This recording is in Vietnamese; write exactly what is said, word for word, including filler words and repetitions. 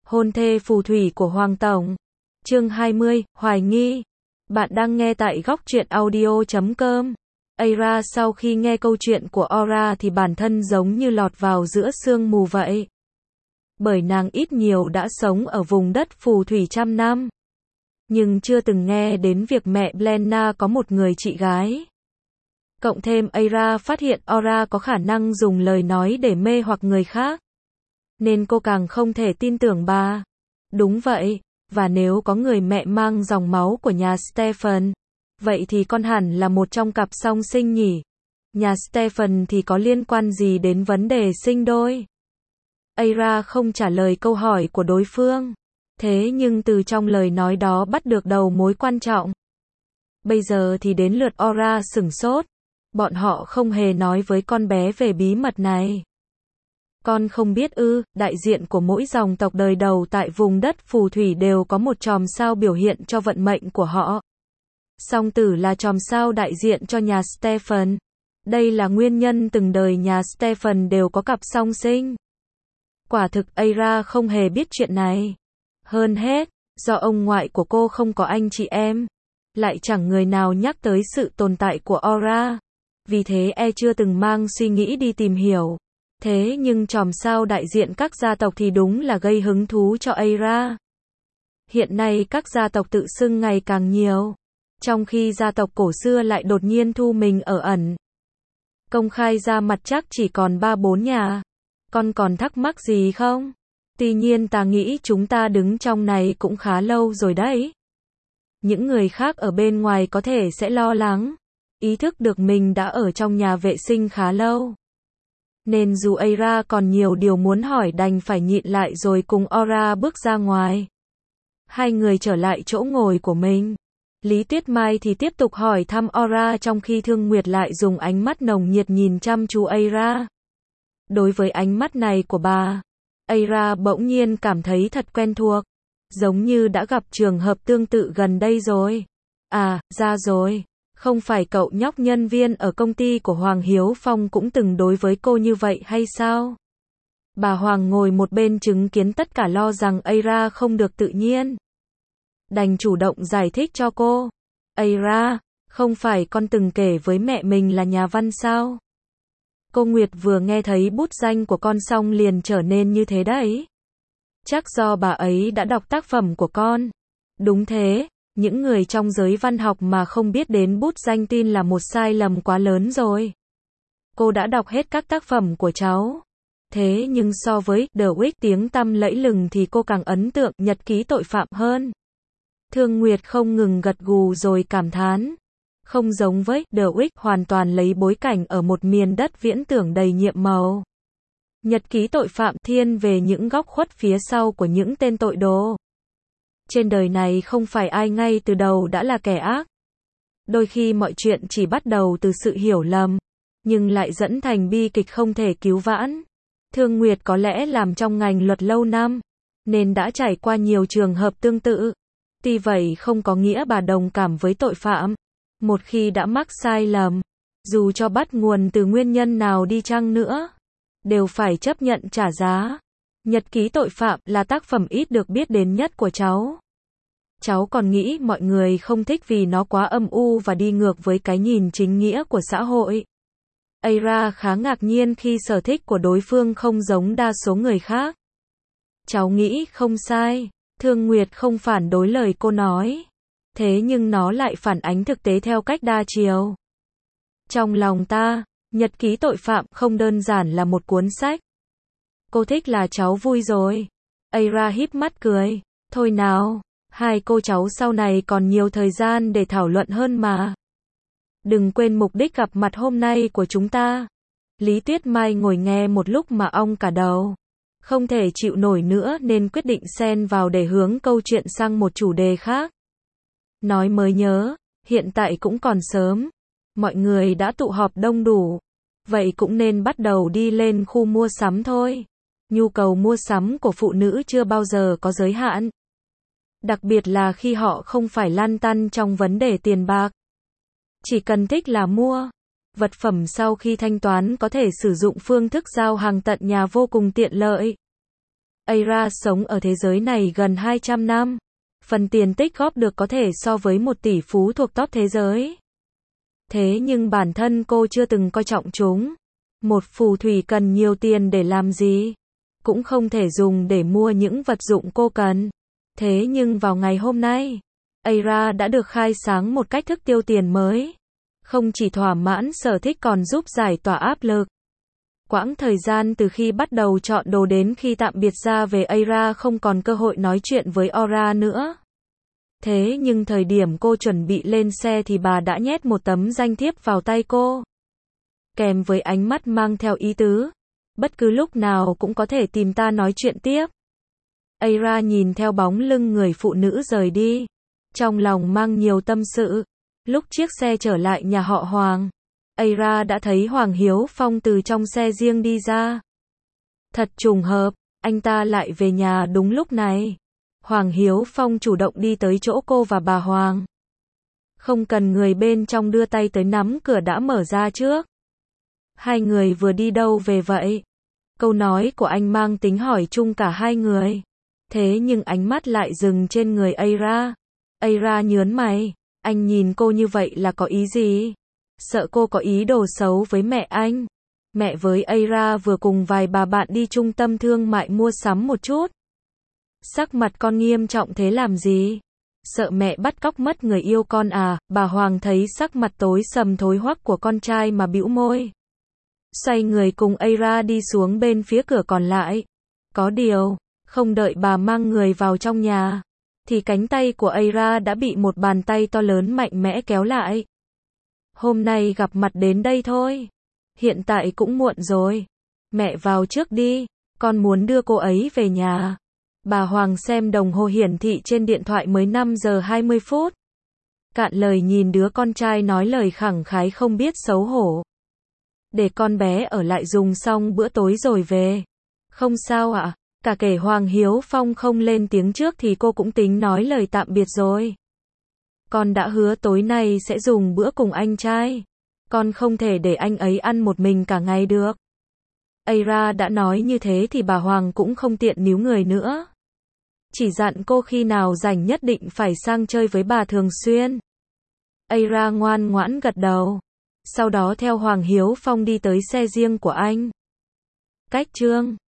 Hôn thê phù thủy của Hoàng Tổng. Chương hai mươi, Hoài nghi. Bạn đang nghe tại góc truyện audio chấm com. Aira sau khi nghe câu chuyện của Aura thì bản thân giống như lọt vào giữa sương mù vậy. Bởi nàng ít nhiều đã sống ở vùng đất phù thủy trăm năm. Nhưng chưa từng nghe đến việc mẹ Blenna có một người chị gái. Cộng thêm Aira phát hiện Aura có khả năng dùng lời nói để mê hoặc người khác. Nên cô càng không thể tin tưởng bà. Đúng vậy, và nếu có người mẹ mang dòng máu của nhà Stephen, vậy thì con hẳn là một trong cặp song sinh nhỉ? Nhà Stephen thì có liên quan gì đến vấn đề sinh đôi? Aira không trả lời câu hỏi của đối phương. Thế nhưng từ trong lời nói đó bắt được đầu mối quan trọng. Bây giờ thì đến lượt Aura sửng sốt. Bọn họ không hề nói với con bé về bí mật này. Con không biết ư, đại diện của mỗi dòng tộc đời đầu tại vùng đất phù thủy đều có một chòm sao biểu hiện cho vận mệnh của họ. Song tử là chòm sao đại diện cho nhà Stephen. Đây là nguyên nhân từng đời nhà Stephen đều có cặp song sinh. Quả thực Aira không hề biết chuyện này. Hơn hết, do ông ngoại của cô không có anh chị em, lại chẳng người nào nhắc tới sự tồn tại của Aura. Vì thế e chưa từng mang suy nghĩ đi tìm hiểu. Thế nhưng chòm sao đại diện các gia tộc thì đúng là gây hứng thú cho Aira. Hiện nay các gia tộc tự xưng ngày càng nhiều, trong khi gia tộc cổ xưa lại đột nhiên thu mình ở ẩn. Công khai ra mặt chắc chỉ còn ba bốn nhà. Con còn thắc mắc gì không? Tuy nhiên ta nghĩ chúng ta đứng trong này cũng khá lâu rồi đấy. Những người khác ở bên ngoài có thể sẽ lo lắng, ý thức được mình đã ở trong nhà vệ sinh khá lâu. Nên dù Aira còn nhiều điều muốn hỏi đành phải nhịn lại rồi cùng Aura bước ra ngoài. Hai người trở lại chỗ ngồi của mình. Lý Tuyết Mai thì tiếp tục hỏi thăm Aura trong khi Thương Nguyệt lại dùng ánh mắt nồng nhiệt nhìn chăm chú Aira. Đối với ánh mắt này của bà, Aira bỗng nhiên cảm thấy thật quen thuộc. Giống như đã gặp trường hợp tương tự gần đây rồi. À, ra rồi. Không phải cậu nhóc nhân viên ở công ty của Hoàng Hiếu Phong cũng từng đối với cô như vậy hay sao? Bà Hoàng ngồi một bên chứng kiến tất cả lo rằng Aira không được tự nhiên. Đành chủ động giải thích cho cô. Aira, không phải con từng kể với mẹ mình là nhà văn sao? Cô Nguyệt vừa nghe thấy bút danh của con xong liền trở nên như thế đấy. Chắc do bà ấy đã đọc tác phẩm của con. Đúng thế. Những người trong giới văn học mà không biết đến bút danh tin là một sai lầm quá lớn rồi. Cô đã đọc hết các tác phẩm của cháu. Thế nhưng so với The Witch tiếng tăm lẫy lừng thì cô càng ấn tượng Nhật ký tội phạm hơn. Thương Nguyệt không ngừng gật gù rồi cảm thán. Không giống với The Witch hoàn toàn lấy bối cảnh ở một miền đất viễn tưởng đầy nhiệm màu. Nhật ký tội phạm thiên về những góc khuất phía sau của những tên tội đồ. Trên đời này không phải ai ngay từ đầu đã là kẻ ác. Đôi khi mọi chuyện chỉ bắt đầu từ sự hiểu lầm, nhưng lại dẫn thành bi kịch không thể cứu vãn. Thương Nguyệt có lẽ làm trong ngành luật lâu năm, nên đã trải qua nhiều trường hợp tương tự. Tuy vậy không có nghĩa bà đồng cảm với tội phạm. Một khi đã mắc sai lầm, dù cho bắt nguồn từ nguyên nhân nào đi chăng nữa, đều phải chấp nhận trả giá. Nhật ký tội phạm là tác phẩm ít được biết đến nhất của cháu. Cháu còn nghĩ mọi người không thích vì nó quá âm u và đi ngược với cái nhìn chính nghĩa của xã hội. Aira khá ngạc nhiên khi sở thích của đối phương không giống đa số người khác. Cháu nghĩ không sai. Thương Nguyệt không phản đối lời cô nói. Thế nhưng nó lại phản ánh thực tế theo cách đa chiều. Trong lòng ta, Nhật ký tội phạm không đơn giản là một cuốn sách. Cô thích là cháu vui rồi. Aira híp mắt cười. Thôi nào, hai cô cháu sau này còn nhiều thời gian để thảo luận hơn mà. Đừng quên mục đích gặp mặt hôm nay của chúng ta. Lý Tuyết Mai ngồi nghe một lúc mà ong cả đầu. Không thể chịu nổi nữa nên quyết định xen vào để hướng câu chuyện sang một chủ đề khác. Nói mới nhớ, hiện tại cũng còn sớm. Mọi người đã tụ họp đông đủ. Vậy cũng nên bắt đầu đi lên khu mua sắm thôi. Nhu cầu mua sắm của phụ nữ chưa bao giờ có giới hạn. Đặc biệt là khi họ không phải lăn tăn trong vấn đề tiền bạc. Chỉ cần thích là mua. Vật phẩm sau khi thanh toán có thể sử dụng phương thức giao hàng tận nhà vô cùng tiện lợi. Aira sống ở thế giới này gần hai trăm năm. Phần tiền tích góp được có thể so với một tỷ phú thuộc top thế giới. Thế nhưng bản thân cô chưa từng coi trọng chúng. Một phù thủy cần nhiều tiền để làm gì? Cũng không thể dùng để mua những vật dụng cô cần. Thế nhưng vào ngày hôm nay, Aira đã được khai sáng một cách thức tiêu tiền mới. Không chỉ thỏa mãn sở thích còn giúp giải tỏa áp lực. Quãng thời gian từ khi bắt đầu chọn đồ đến khi tạm biệt ra về, Aira không còn cơ hội nói chuyện với Aura nữa. Thế nhưng thời điểm cô chuẩn bị lên xe thì bà đã nhét một tấm danh thiếp vào tay cô. Kèm với ánh mắt mang theo ý tứ. Bất cứ lúc nào cũng có thể tìm ta nói chuyện tiếp. Aira nhìn theo bóng lưng người phụ nữ rời đi. Trong lòng mang nhiều tâm sự. Lúc chiếc xe trở lại nhà họ Hoàng, Aira đã thấy Hoàng Hiếu Phong từ trong xe riêng đi ra. Thật trùng hợp, anh ta lại về nhà đúng lúc này. Hoàng Hiếu Phong chủ động đi tới chỗ cô và bà Hoàng. Không cần người bên trong đưa tay tới nắm cửa đã mở ra trước. Hai người vừa đi đâu về vậy? Câu nói của anh mang tính hỏi chung cả hai người. Thế nhưng ánh mắt lại dừng trên người Aira. Aira nhớn mày. Anh nhìn cô như vậy là có ý gì? Sợ cô có ý đồ xấu với mẹ anh. Mẹ với Aira vừa cùng vài bà bạn đi trung tâm thương mại mua sắm một chút. Sắc mặt con nghiêm trọng thế làm gì? Sợ mẹ bắt cóc mất người yêu con à? Bà Hoàng thấy sắc mặt tối sầm thối hoắc của con trai mà bĩu môi. Xoay người cùng Aira đi xuống bên phía cửa còn lại. Có điều, không đợi bà mang người vào trong nhà, thì cánh tay của Aira đã bị một bàn tay to lớn mạnh mẽ kéo lại. Hôm nay gặp mặt đến đây thôi. Hiện tại cũng muộn rồi. Mẹ vào trước đi, con muốn đưa cô ấy về nhà. Bà Hoàng xem đồng hồ hiển thị trên điện thoại mới năm giờ hai mươi phút. Cạn lời nhìn đứa con trai nói lời khẳng khái không biết xấu hổ. Để con bé ở lại dùng xong bữa tối rồi về. Không sao ạ. À? Cả kể Hoàng Hiếu Phong không lên tiếng trước thì cô cũng tính nói lời tạm biệt rồi. Con đã hứa tối nay sẽ dùng bữa cùng anh trai. Con không thể để anh ấy ăn một mình cả ngày được. Aira đã nói như thế thì bà Hoàng cũng không tiện níu người nữa. Chỉ dặn cô khi nào rảnh nhất định phải sang chơi với bà thường xuyên. Aira ngoan ngoãn gật đầu. Sau đó theo Hoàng Hiếu Phong đi tới xe riêng của anh. Cách chương